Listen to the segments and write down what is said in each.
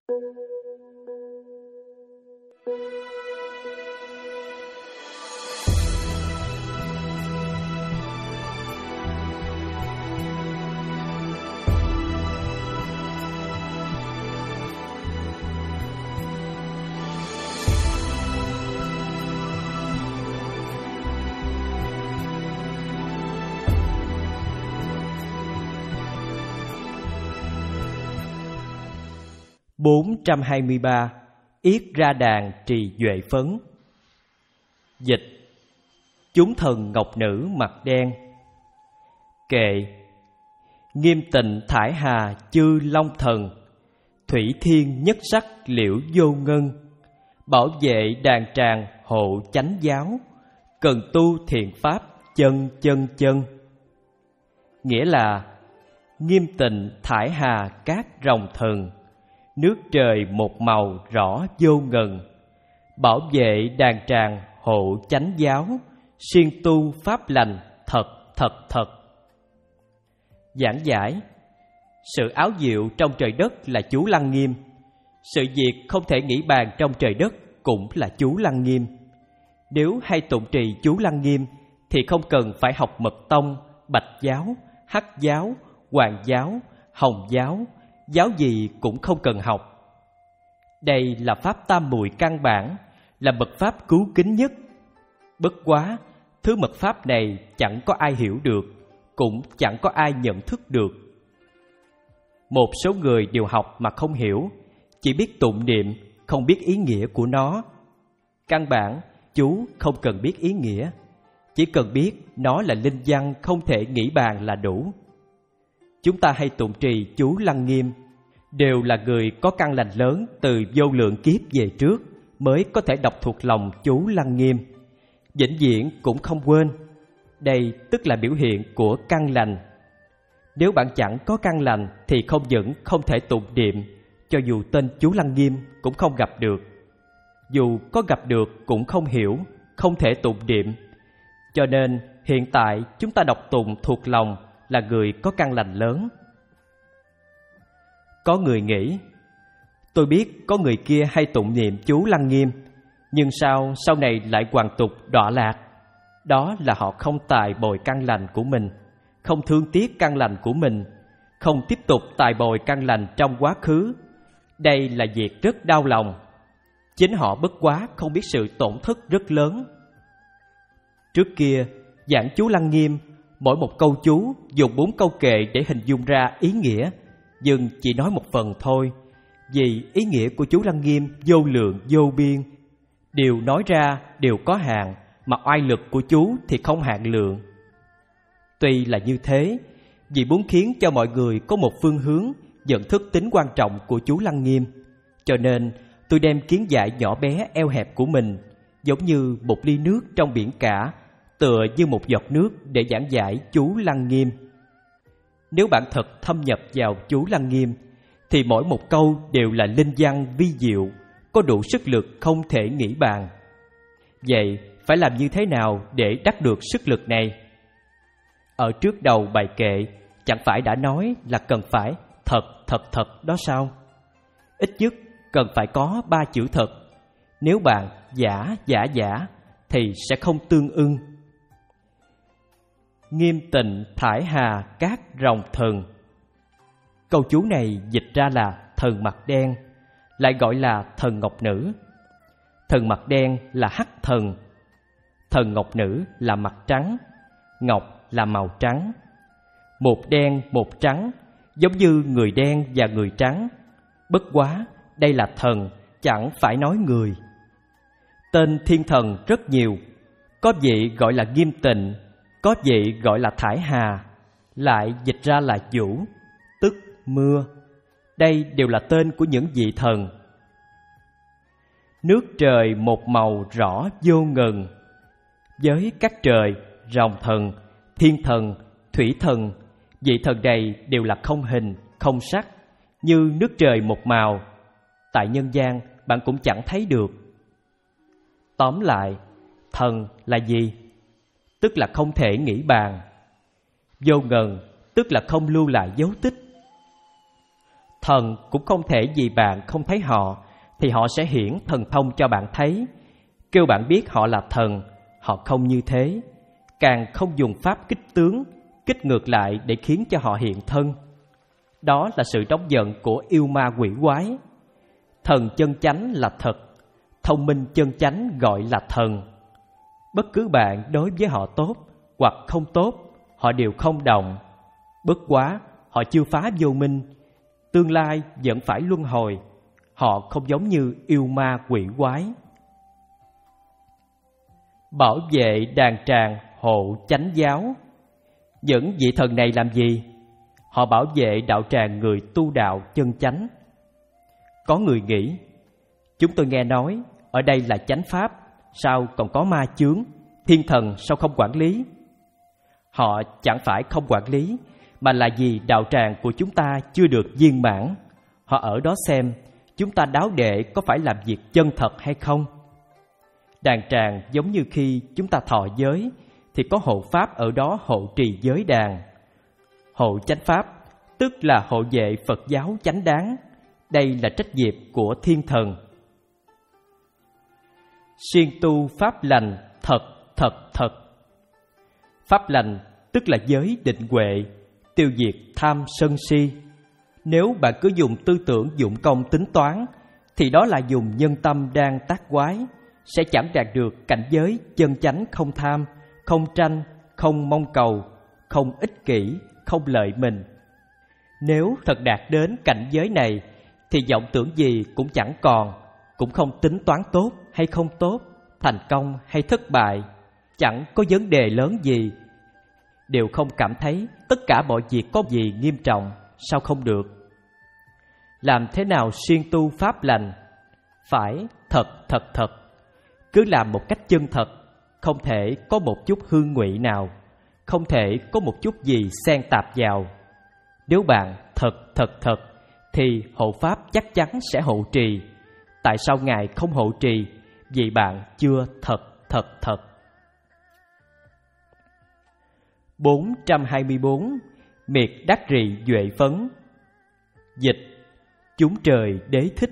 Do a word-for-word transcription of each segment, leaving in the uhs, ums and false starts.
bốn trăm hai mươi ba. Yết ra đàn trì duệ phấn. Dịch: chúng thần ngọc nữ mặt đen. Kệ: nghiêm tịnh thải hà chư long thần, thủy thiên nhất sắc liễu vô ngân, bảo vệ đàn tràng hộ chánh giáo, cần tu thiện pháp chân chân chân. Nghĩa là nghiêm tịnh thải hà các rồng thần, nước trời một màu rõ vô ngần, bảo vệ đàn tràng hộ chánh giáo, siêng tu pháp lành thật thật thật. Giảng giải: sự áo diệu trong trời đất là chú Lăng Nghiêm, sự việc không thể nghĩ bàn trong trời đất cũng là chú Lăng Nghiêm. Nếu hay tụng trì chú Lăng Nghiêm thì không cần phải học mật tông, bạch giáo, hắc giáo, hoàng giáo, hồng giáo, giáo gì cũng không cần học. Đây là pháp tam muội căn bản, là mật pháp cứu kính nhất. Bất quá, thứ mật pháp này chẳng có ai hiểu được, cũng chẳng có ai nhận thức được. Một số người đều học mà không hiểu, chỉ biết tụng niệm, không biết ý nghĩa của nó. Căn bản, chú không cần biết ý nghĩa, chỉ cần biết nó là linh văn không thể nghĩ bàn là đủ. Chúng ta hay tụng trì chú Lăng Nghiêm, đều là người có căn lành lớn từ vô lượng kiếp về trước mới có thể đọc thuộc lòng chú Lăng Nghiêm, vĩnh viễn cũng không quên. Đây tức là biểu hiện của căn lành. Nếu bạn chẳng có căn lành thì không những không thể tụng niệm, cho dù tên chú Lăng Nghiêm cũng không gặp được. Dù có gặp được cũng không hiểu, không thể tụng niệm. Cho nên hiện tại chúng ta đọc tụng thuộc lòng là người có căn lành lớn. Có người nghĩ: tôi biết có người kia hay tụng niệm chú Lăng Nghiêm, nhưng sao sau này lại hoàn tục đọa lạc? Đó là họ không tài bồi căn lành của mình, không thương tiếc căn lành của mình, không tiếp tục tài bồi căn lành trong quá khứ. Đây là việc rất đau lòng. Chính họ bất quá không biết sự tổn thất rất lớn. Trước kia, giảng chú Lăng Nghiêm, mỗi một câu chú dùng bốn câu kệ để hình dung ra ý nghĩa, nhưng chỉ nói một phần thôi, vì ý nghĩa của chú Lăng Nghiêm vô lượng vô biên. Điều nói ra đều có hạn, mà oai lực của chú thì không hạn lượng. Tuy là như thế, vì muốn khiến cho mọi người có một phương hướng nhận thức tính quan trọng của chú Lăng Nghiêm, cho nên tôi đem kiến giải nhỏ bé eo hẹp của mình, giống như một ly nước trong biển cả, tựa như một giọt nước để giảng giải chú Lăng Nghiêm. Nếu bạn thật thâm nhập vào chú Lăng Nghiêm, thì mỗi một câu đều là linh văn vi diệu, có đủ sức lực không thể nghĩ bàn. Vậy phải làm như thế nào để đắc được sức lực này? Ở trước đầu bài kệ chẳng phải đã nói là cần phải thật thật thật đó sao? Ít nhất cần phải có ba chữ thật. Nếu bạn giả giả giả thì sẽ không tương ưng. Nghiêm tịnh thải hà các rồng thần. Câu chú này dịch ra là thần mặt đen, lại gọi là thần ngọc nữ. Thần mặt đen là hắc thần, thần ngọc nữ là mặt trắng, ngọc là màu trắng. Một đen một trắng, giống như người đen và người trắng. Bất quá đây là thần, chẳng phải nói người. Tên thiên thần rất nhiều, có vị gọi là nghiêm tịnh, có vị gọi là thải hà, lại dịch ra là vũ, tức mưa. Đây đều là tên của những vị thần. Nước trời một màu rõ vô ngần. Với các trời, rồng thần, thiên thần, thủy thần, vị thần này đều là không hình, không sắc, như nước trời một màu. Tại nhân gian bạn cũng chẳng thấy được. Tóm lại, thần là gì? Tức là không thể nghĩ bàn. Vô ngần tức là không lưu lại dấu tích. Thần cũng không thể vì bạn không thấy họ thì họ sẽ hiển thần thông cho bạn thấy. Kêu bạn biết họ là thần, họ không như thế. Càng không dùng pháp kích tướng, kích ngược lại để khiến cho họ hiện thân. Đó là sự nóng giận của yêu ma quỷ quái. Thần chân chánh là thật, thông minh chân chánh gọi là thần. Bất cứ bạn đối với họ tốt hoặc không tốt, họ đều không động. Bất quá, họ chưa phá vô minh, tương lai vẫn phải luân hồi. Họ không giống như yêu ma quỷ quái. Bảo vệ đàn tràng hộ chánh giáo. Những vị thần này làm gì? Họ bảo vệ đạo tràng người tu đạo chân chánh. Có người nghĩ, chúng tôi nghe nói ở đây là chánh pháp, sao còn có ma chướng, thiên thần sao không quản lý? Họ chẳng phải không quản lý, mà là vì đạo tràng của chúng ta chưa được viên mãn. Họ ở đó xem chúng ta đáo đệ có phải làm việc chân thật hay không. Đàn tràng giống như khi chúng ta thọ giới thì có hộ pháp ở đó hộ trì giới đàn. Hộ chánh pháp tức là hộ vệ Phật giáo chánh đáng. Đây là trách nhiệm của thiên thần. Siêng tu pháp lành thật thật thật. Pháp lành tức là giới định huệ, tiêu diệt tham sân si. Nếu bạn cứ dùng tư tưởng dụng công tính toán thì đó là dùng nhân tâm đang tác quái, sẽ chẳng đạt được cảnh giới chân chánh không tham, không tranh, không mong cầu, không ích kỷ, không lợi mình. Nếu thật đạt đến cảnh giới này thì vọng tưởng gì cũng chẳng còn, cũng không tính toán tốt hay không tốt, thành công hay thất bại, chẳng có vấn đề lớn gì, đều không cảm thấy tất cả mọi việc có gì nghiêm trọng, sao không được. Làm thế nào siêng tu pháp lành? Phải thật thật thật, cứ làm một cách chân thật, không thể có một chút hương ngụy nào, không thể có một chút gì xen tạp vào. Nếu bạn thật thật thật thì hộ pháp chắc chắn sẽ hộ trì. Tại sao Ngài không hộ trì? Vì bạn chưa thật thật thật. bốn trăm hai mươi bốn. Miệt đắc rị duệ phấn. Dịch: chúng trời đế thích.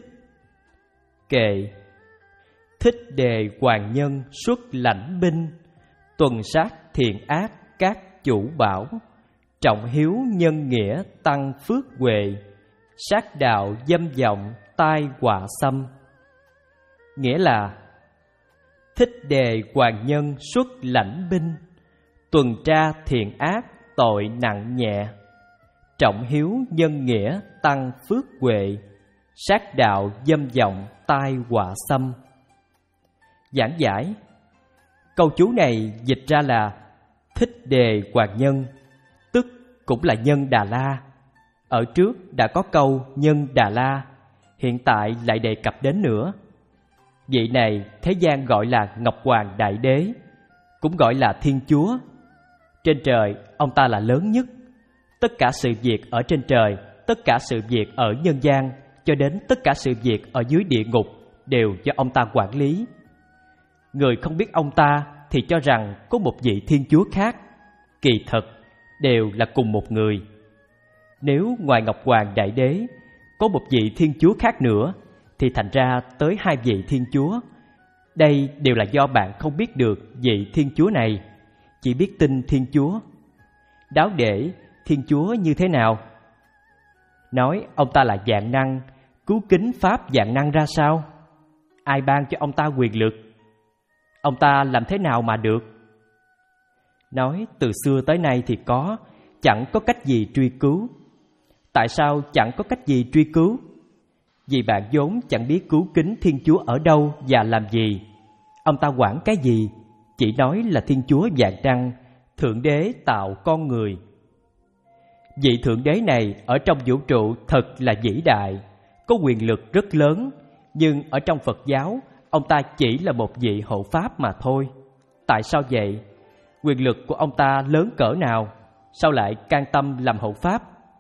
Kệ: thích đề hoàng nhân xuất lãnh binh, tuần sát thiện ác các chủ bảo, trọng hiếu nhân nghĩa tăng phước huệ, sát đạo dâm vọng tai họa xâm. Nghĩa là thích đề hoàng nhân xuất lãnh binh, tuần tra thiện ác tội nặng nhẹ, trọng hiếu nhân nghĩa tăng phước huệ, sát đạo dâm vọng tai họa xâm. Giảng giải: câu chú này dịch ra là thích đề hoàng nhân, tức cũng là nhân Đà La. Ở trước đã có câu nhân Đà La, hiện tại lại đề cập đến nữa. Vị này thế gian gọi là Ngọc Hoàng Đại Đế, cũng gọi là Thiên Chúa. Trên trời ông ta là lớn nhất. Tất cả sự việc ở trên trời, tất cả sự việc ở nhân gian, cho đến tất cả sự việc ở dưới địa ngục đều do ông ta quản lý. Người không biết ông ta thì cho rằng có một vị Thiên Chúa khác, kỳ thật đều là cùng một người. Nếu ngoài Ngọc Hoàng Đại Đế có một vị Thiên Chúa khác nữa thì thành ra tới hai vị Thiên Chúa. Đây đều là do bạn không biết được vị Thiên Chúa này, chỉ biết tin Thiên Chúa. Đáo để Thiên Chúa như thế nào? Nói ông ta là vạn năng, cứu kính pháp vạn năng ra sao? Ai ban cho ông ta quyền lực? Ông ta làm thế nào mà được? Nói từ xưa tới nay thì có, chẳng có cách gì truy cứu. Tại sao chẳng có cách gì truy cứu? Vì bạn vốn chẳng biết cứu kính Thiên Chúa ở đâu và làm gì. Ông ta quản cái gì? Chỉ nói là Thiên Chúa vạn năng, Thượng Đế tạo con người. Vị Thượng Đế này ở trong vũ trụ thật là vĩ đại, có quyền lực rất lớn, nhưng ở trong Phật giáo, ông ta chỉ là một vị hộ pháp mà thôi. Tại sao vậy? Quyền lực của ông ta lớn cỡ nào, sao lại can tâm làm hộ pháp?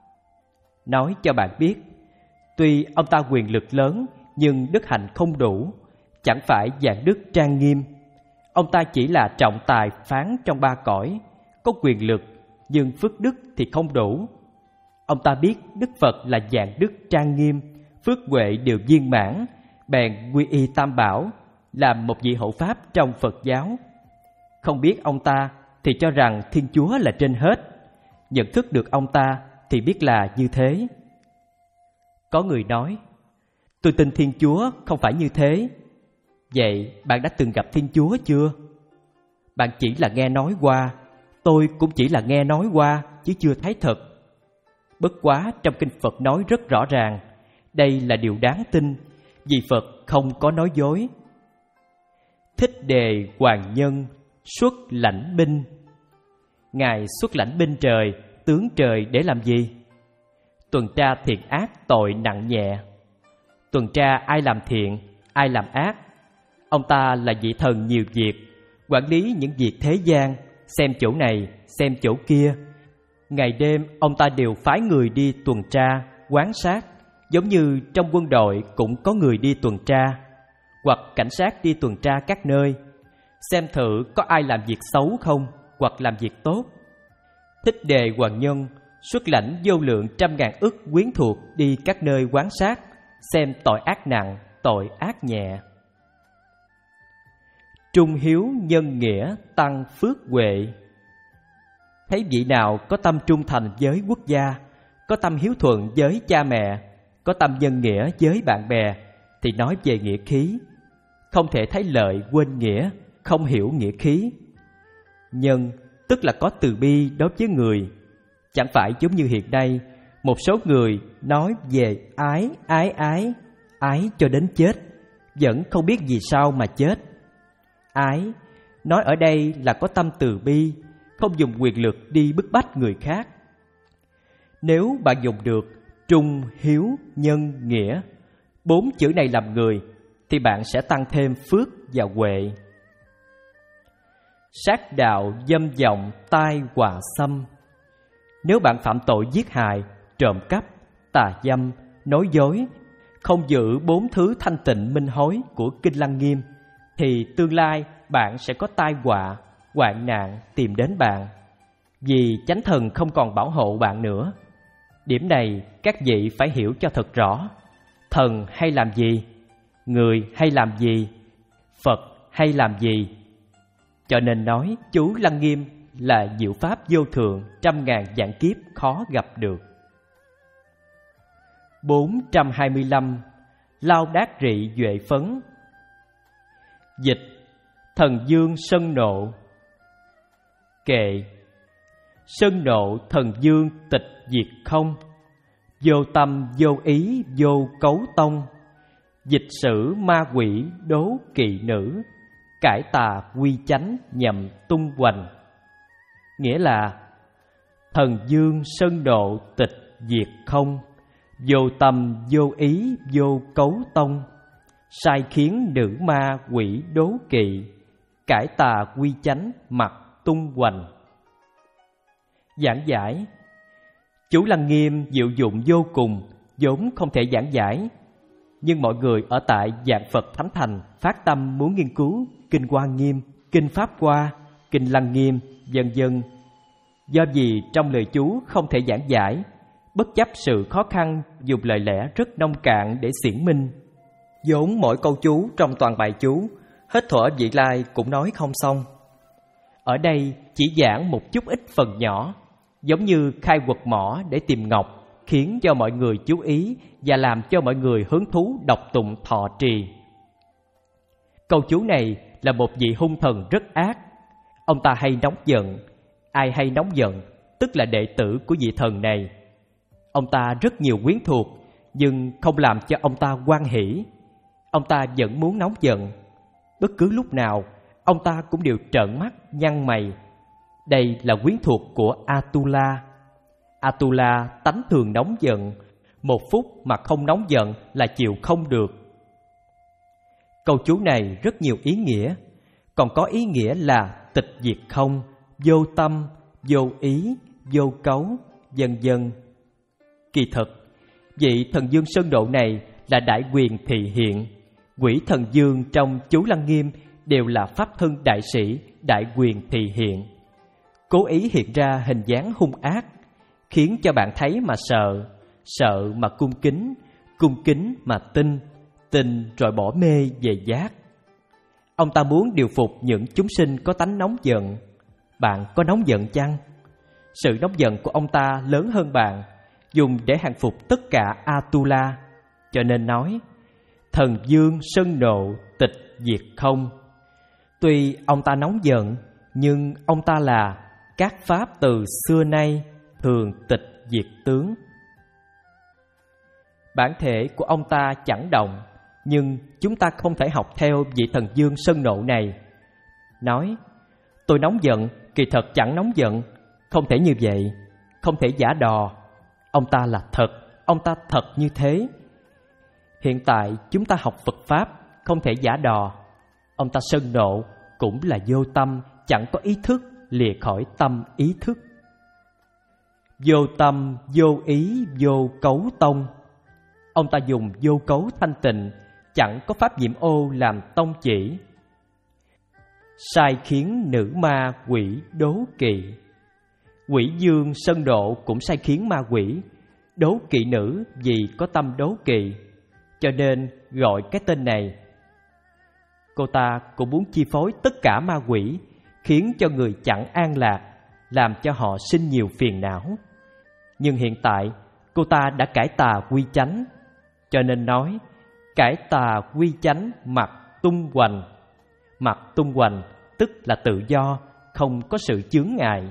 Nói cho bạn biết, tuy ông ta quyền lực lớn, nhưng đức hạnh không đủ, chẳng phải dạng đức trang nghiêm. Ông ta chỉ là trọng tài phán trong ba cõi, có quyền lực, nhưng phước đức thì không đủ. Ông ta biết Đức Phật là dạng đức trang nghiêm, phước huệ đều viên mãn, bèn quy y Tam Bảo, làm một vị hộ pháp trong Phật giáo. Không biết ông ta thì cho rằng Thiên Chúa là trên hết, nhận thức được ông ta thì biết là như thế. Có người nói, tôi tin Thiên Chúa không phải như thế. Vậy bạn đã từng gặp Thiên Chúa chưa? Bạn chỉ là nghe nói qua, tôi cũng chỉ là nghe nói qua chứ chưa thấy thật. Bất quá trong kinh Phật nói rất rõ ràng, đây là điều đáng tin, vì Phật không có nói dối. Thích Đề Hoàng Nhân xuất lãnh binh. Ngài xuất lãnh binh trời, tướng trời để làm gì? Tuần tra thiện ác tội nặng nhẹ. Tuần tra ai làm thiện, ai làm ác. Ông ta là vị thần nhiều việc, quản lý những việc thế gian, xem chỗ này, xem chỗ kia. Ngày đêm ông ta đều phái người đi tuần tra, quan sát, giống như trong quân đội cũng có người đi tuần tra, hoặc cảnh sát đi tuần tra các nơi, xem thử có ai làm việc xấu không, hoặc làm việc tốt. Thích Đề Hoàng Nhân xuất lãnh vô lượng trăm ngàn ức quyến thuộc đi các nơi quan sát, xem tội ác nặng, tội ác nhẹ. Trung hiếu nhân nghĩa tăng phước huệ. Thấy vị nào có tâm trung thành với quốc gia, có tâm hiếu thuận với cha mẹ, có tâm nhân nghĩa với bạn bè, thì nói về nghĩa khí. Không thể thấy lợi quên nghĩa, không hiểu nghĩa khí. Nhân tức là có từ bi đối với người. Chẳng phải giống như hiện nay, một số người nói về ái, ái, ái, ái cho đến chết, vẫn không biết vì sao mà chết. Ái, nói ở đây là có tâm từ bi, không dùng quyền lực đi bức bách người khác. Nếu bạn dùng được trung, hiếu, nhân, nghĩa, bốn chữ này làm người, thì bạn sẽ tăng thêm phước và huệ. Sát đạo dâm vọng tai họa xâm. Nếu bạn phạm tội giết hại, trộm cắp, tà dâm, nói dối, không giữ bốn thứ thanh tịnh minh hối của Kinh Lăng Nghiêm, thì tương lai bạn sẽ có tai họa, hoạn nạn tìm đến bạn, vì chánh thần không còn bảo hộ bạn nữa. Điểm này các vị phải hiểu cho thật rõ. Thần hay làm gì? Người hay làm gì? Phật hay làm gì? Cho nên nói chú Lăng Nghiêm là diệu pháp vô thượng, trăm ngàn vạn kiếp khó gặp được. Bốn trăm hai mươi lăm. Lao đát rị duệ phấn. Dịch: thần dương sân nộ. Kệ: sân nộ thần dương tịch diệt không, vô tâm vô ý vô cấu tông, dịch sử ma quỷ đố kỵ nữ, cải tà quy chánh nhậm tung hoành. Nghĩa là thần dương sân nộ tịch diệt không, vô tâm vô ý vô cấu tông, sai khiến nữ ma quỷ đố kỵ, cải tà quy chánh mặt tung hoành. Giảng giải: chú Lăng Nghiêm diệu dụng vô cùng, vốn không thể giảng giải, nhưng mọi người ở tại Vạn Phật Thánh Thành phát tâm muốn nghiên cứu Kinh Hoa Nghiêm, Kinh Pháp Hoa, Kinh Lăng Nghiêm, vân vân. Do vì trong lời chú không thể giảng giải, bất chấp sự khó khăn, dùng lời lẽ rất nông cạn để xiển minh. Vốn mỗi câu chú trong toàn bài chú, hết thuở vị lai cũng nói không xong. Ở đây chỉ giảng một chút ít phần nhỏ, giống như khai quật mỏ để tìm ngọc, khiến cho mọi người chú ý và làm cho mọi người hứng thú đọc tụng thọ trì. Câu chú này là một vị hung thần rất ác. Ông ta hay nóng giận. Ai hay nóng giận tức là đệ tử của vị thần này. Ông ta rất nhiều quyến thuộc, nhưng không làm cho ông ta hoan hỷ. Ông ta vẫn muốn nóng giận. Bất cứ lúc nào ông ta cũng đều trợn mắt nhăn mày. Đây là quyến thuộc của Atula. Atula tánh thường nóng giận, một phút mà không nóng giận là chịu không được. Câu chú này rất nhiều ý nghĩa, còn có ý nghĩa là tịch diệt không, vô tâm, vô ý, vô cấu, vân vân. Kỳ thực, vị thần dương sơn độ này là đại quyền thị hiện. Quỷ thần dương trong chú Lăng Nghiêm đều là pháp thân đại sĩ, đại quyền thị hiện. Cố ý hiện ra hình dáng hung ác, khiến cho bạn thấy mà sợ, sợ mà cung kính, cung kính mà tin, tin rồi bỏ mê về giác. Ông ta muốn điều phục những chúng sinh có tánh nóng giận. Bạn có nóng giận chăng? Sự nóng giận của ông ta lớn hơn bạn, dùng để hàng phục tất cả Atula. Cho nên nói, thần dương sân nộ tịch diệt không. Tuy ông ta nóng giận, nhưng ông ta là các pháp từ xưa nay thường tịch diệt tướng. Bản thể của ông ta chẳng động, nhưng chúng ta không thể học theo vị thần dương sân nộ này. Nói, tôi nóng giận, kỳ thật chẳng nóng giận. Không thể như vậy, không thể giả đò. Ông ta là thật, ông ta thật như thế. Hiện tại chúng ta học Phật Pháp, không thể giả đò. Ông ta sân nộ cũng là vô tâm, chẳng có ý thức, lìa khỏi tâm ý thức. Vô tâm, vô ý, vô cấu tông. Ông ta dùng vô cấu thanh tịnh, chẳng có pháp nhiễm ô làm tông chỉ. Sai khiến nữ ma quỷ đố kỵ. Quỷ dương sân độ cũng sai khiến ma quỷ đố kỵ nữ vì có tâm đố kỵ, cho nên gọi cái tên này. Cô ta cũng muốn chi phối tất cả ma quỷ, khiến cho người chẳng an lạc, làm cho họ sinh nhiều phiền não. Nhưng hiện tại cô ta đã cải tà quy chánh, cho nên nói cải tà quy chánh mặc tung hoành. Mặc tung hoành tức là tự do, không có sự chướng ngại.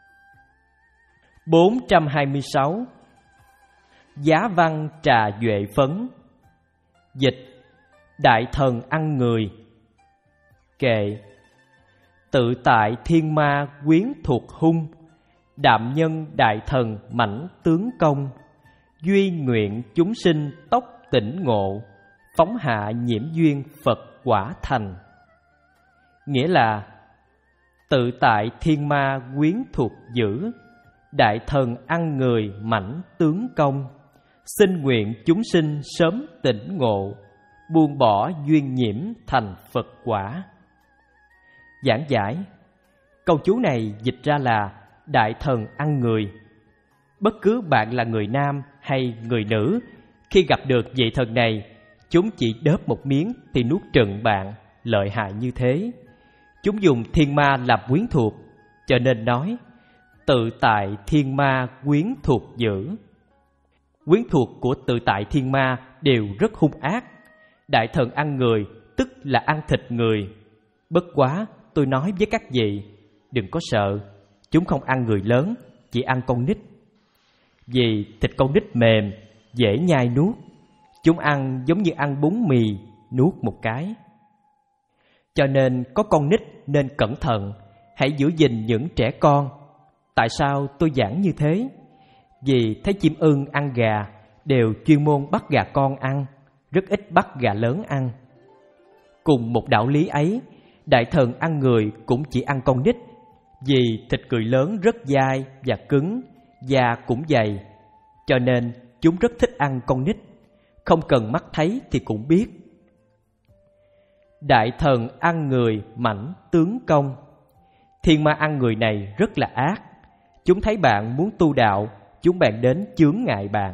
Bốn trăm hai mươi sáu. Giá văn trà duệ phấn. Dịch: đại thần ăn người. Kệ: tự tại thiên ma quyến thuộc hung, đạm nhân đại thần mãnh tướng công, duy nguyện chúng sinh tốc tỉnh ngộ, phóng hạ nhiễm duyên Phật quả thành. Nghĩa là tự tại thiên ma quyến thuộc dữ, đại thần ăn người mãnh tướng công, xin nguyện chúng sinh sớm tỉnh ngộ, buông bỏ duyên nhiễm thành Phật quả. Giảng giải: câu chú này dịch ra là đại thần ăn người. Bất cứ bạn là người nam hay người nữ, khi gặp được vị thần này, chúng chỉ đớp một miếng thì nuốt trừng bạn, lợi hại như thế. Chúng dùng thiên ma làm quyến thuộc, cho nên nói tự tại thiên ma quyến thuộc dữ. Quyến thuộc của tự tại thiên ma đều rất hung ác. Đại thần ăn người tức là ăn thịt người. Bất quá tôi nói với các vị, đừng có sợ, chúng không ăn người lớn, chỉ ăn con nít. Vì thịt con nít mềm, dễ nhai nuốt. Chúng ăn giống như ăn bún mì, nuốt một cái. Cho nên có con nít nên cẩn thận, hãy giữ gìn những trẻ con. Tại sao tôi giảng như thế? Vì thấy chim ưng ăn gà đều chuyên môn bắt gà con ăn, rất ít bắt gà lớn ăn. Cùng một đạo lý ấy, đại thần ăn người cũng chỉ ăn con nít, vì thịt người lớn rất dai và cứng, da cũng dày, cho nên chúng rất thích ăn con nít, không cần mắt thấy thì cũng biết. Đại thần ăn người mãnh tướng công. Thiên ma ăn người này rất là ác. Chúng thấy bạn muốn tu đạo, chúng bèn đến chướng ngại bạn.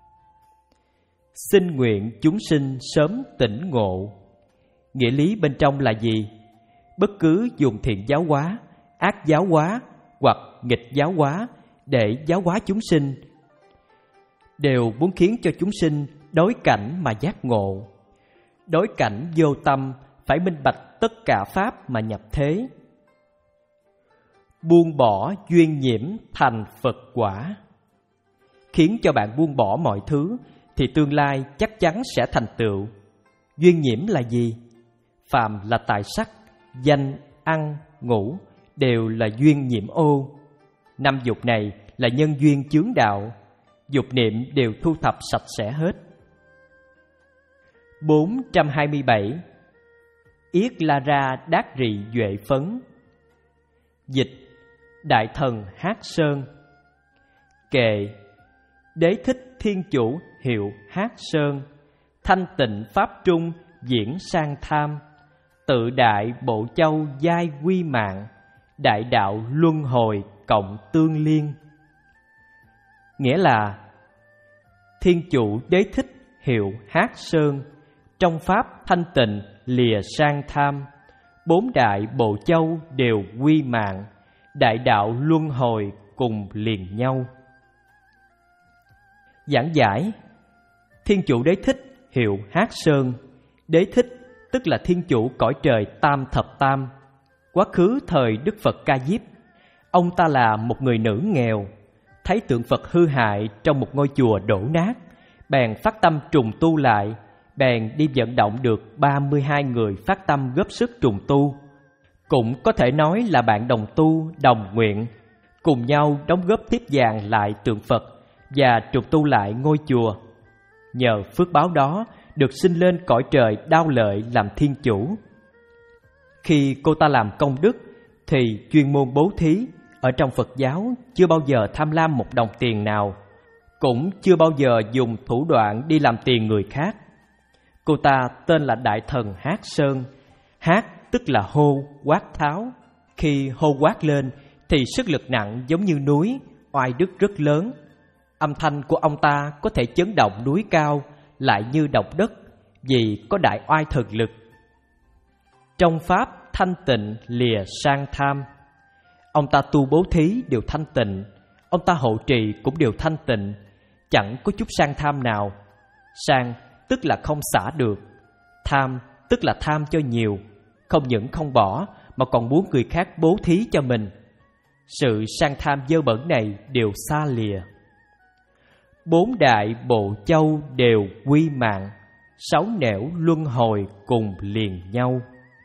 Xin nguyện chúng sinh sớm tỉnh ngộ. Nghĩa lý bên trong là gì? Bất cứ dùng thiện giáo hóa, ác giáo hóa hoặc nghịch giáo hóa để giáo hóa chúng sinh, đều muốn khiến cho chúng sinh đối cảnh mà giác ngộ. Đối cảnh vô tâm, phải minh bạch tất cả pháp mà nhập thế. Buông bỏ duyên nhiễm thành Phật quả. Khiến cho bạn buông bỏ mọi thứ thì tương lai chắc chắn sẽ thành tựu. Duyên nhiễm là gì? Phàm là tài sắc, danh, ăn, ngủ đều là duyên nhiễm ô. Năm dục này là nhân duyên chướng đạo, dục niệm đều thu thập sạch sẽ hết. Bốn trăm hai mươi bảy. Yết la ra đát rị duệ phấn. Dịch: đại thần Hát Sơn. Kệ: đế thích thiên chủ hiệu Hát Sơn, thanh tịnh pháp trung diễn sang tham, tự đại bộ châu giai quy mạng, đại đạo luân hồi cộng tương liên. nghĩa là Thiên Chủ Đế Thích hiệu Hát Sơn, trong pháp thanh tịnh lìa sang tham, bốn đại bộ châu đều quy mạng, đại đạo luân hồi cùng liền nhau. Giảng giải: Thiên Chủ Đế Thích hiệu Hát Sơn. Đế Thích tức là Thiên Chủ cõi trời Tam Thập Tam. Quá khứ thời Đức Phật Ca Diếp, ông ta là một người nữ nghèo, thấy tượng Phật hư hại trong một ngôi chùa đổ nát, bèn phát tâm trùng tu lại, bèn đi vận động được ba mươi hai người phát tâm góp sức trùng tu. Cũng có thể nói là bạn đồng tu, đồng nguyện, cùng nhau đóng góp tiếp dàn lại tượng Phật và trùng tu lại ngôi chùa. Nhờ phước báo đó được sinh lên cõi trời Đao Lợi làm thiên chủ. Khi cô ta làm công đức thì chuyên môn bố thí, ở trong Phật giáo chưa bao giờ tham lam một đồng tiền nào, cũng chưa bao giờ dùng thủ đoạn đi làm tiền người khác. Cô ta tên là Đại Thần Hát Sơn. Hát tức là hô, quát tháo. Khi hô quát lên thì sức lực nặng giống như núi, oai đức rất lớn. Âm thanh của ông ta có thể chấn động núi cao, lại như động đất, vì có đại oai thần lực. Trong pháp thanh tịnh lìa sang tham, ông ta tu bố thí đều thanh tịnh, ông ta hộ trì cũng đều thanh tịnh, chẳng có chút sang tham nào. Sang tức là không xả được, tham tức là tham cho nhiều, không những không bỏ mà còn muốn người khác bố thí cho mình. Sự sang tham dơ bẩn này đều xa lìa. Bốn đại bộ châu đều quy mạng, sáu nẻo luân hồi cùng liền nhau.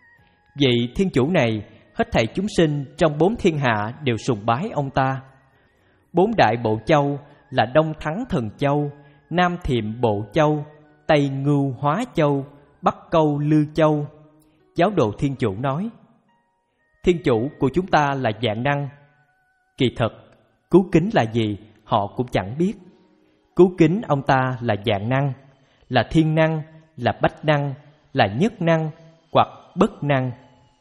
Vị thiên chủ này, hết thảy chúng sinh trong bốn thiên hạ đều sùng bái ông ta. Bốn đại bộ châu là Đông Thắng Thần Châu, Nam Thiệm Bộ Châu, Tây Ngưu Hóa Châu, Bắc Câu Lư Châu. Giáo đồ thiên chủ nói: Thiên chủ của chúng ta là vạn năng. Kỳ thật, cứu kính là gì họ cũng chẳng biết. Cứu kính ông ta là vạn năng, là thiên năng, là bách năng, là nhất năng hoặc bất năng.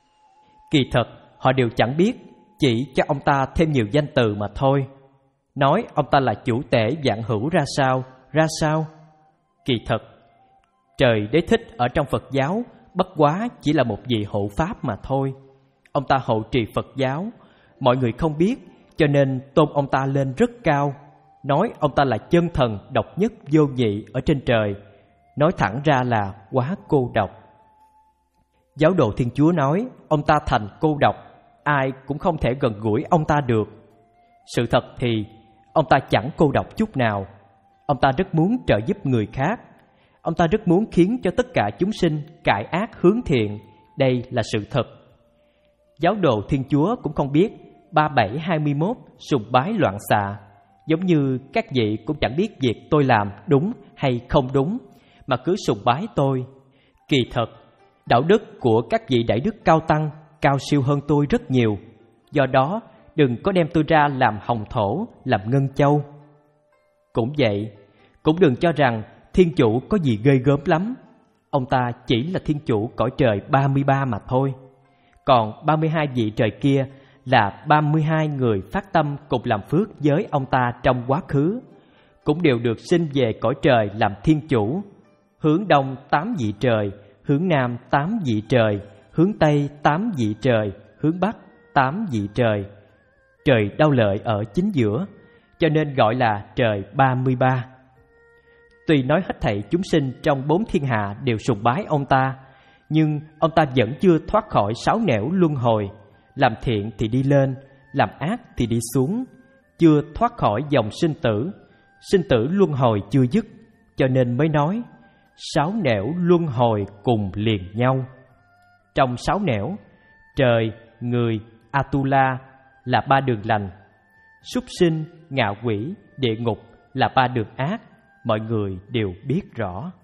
Kỳ thật họ đều chẳng biết, chỉ cho ông ta thêm nhiều danh từ mà thôi. Nói ông ta là chủ tể vạn hữu ra sao, ra sao. Kỳ thật, trời Đế Thích ở trong Phật giáo bất quá chỉ là một vị hộ pháp mà thôi. Ông ta hộ trì Phật giáo, mọi người không biết, cho nên tôn ông ta lên rất cao, nói ông ta là chân thần độc nhất vô nhị ở trên trời, nói thẳng ra là quá cô độc. Giáo đồ Thiên Chúa nói ông ta thành cô độc, ai cũng không thể gần gũi ông ta được. Sự thật thì ông ta chẳng cô độc chút nào. Ông ta rất muốn trợ giúp người khác. Ông ta rất muốn khiến cho tất cả chúng sinh cải ác hướng thiện. Đây là sự thật. Giáo đồ Thiên Chúa cũng không biết ba bảy hai mươi mốt sùng bái loạn xạ, giống như các vị cũng chẳng biết việc tôi làm đúng hay không đúng, mà cứ sùng bái tôi. Kỳ thật, đạo đức của các vị đại đức cao tăng cao siêu hơn tôi rất nhiều. Do đó, đừng có đem tôi ra làm hồng thổ, làm ngân châu. Cũng vậy, cũng đừng cho rằng thiên chủ có gì ghê gớm lắm. Ông ta chỉ là thiên chủ cõi trời ba mươi ba mà thôi. Còn ba mươi hai vị trời kia là ba mươi hai người phát tâm cùng làm phước với ông ta trong quá khứ, cũng đều được sinh về cõi trời làm thiên chủ. Hướng đông tám vị trời, hướng nam tám vị trời, hướng tây tám vị trời, hướng bắc tám vị trời. Trời Đao Lợi ở chính giữa, cho nên gọi là trời ba mươi ba. Tuy nói hết thảy chúng sinh trong bốn thiên hạ đều sùng bái ông ta, nhưng ông ta vẫn chưa thoát khỏi sáu nẻo luân hồi. Làm thiện thì đi lên, làm ác thì đi xuống, chưa thoát khỏi dòng sinh tử. Sinh tử luân hồi chưa dứt, cho nên mới nói sáu nẻo luân hồi cùng liền nhau. Trong sáu nẻo, trời, người, Atula là ba đường lành, súc sinh, ngạ quỷ, địa ngục là ba đường ác, mọi người đều biết rõ.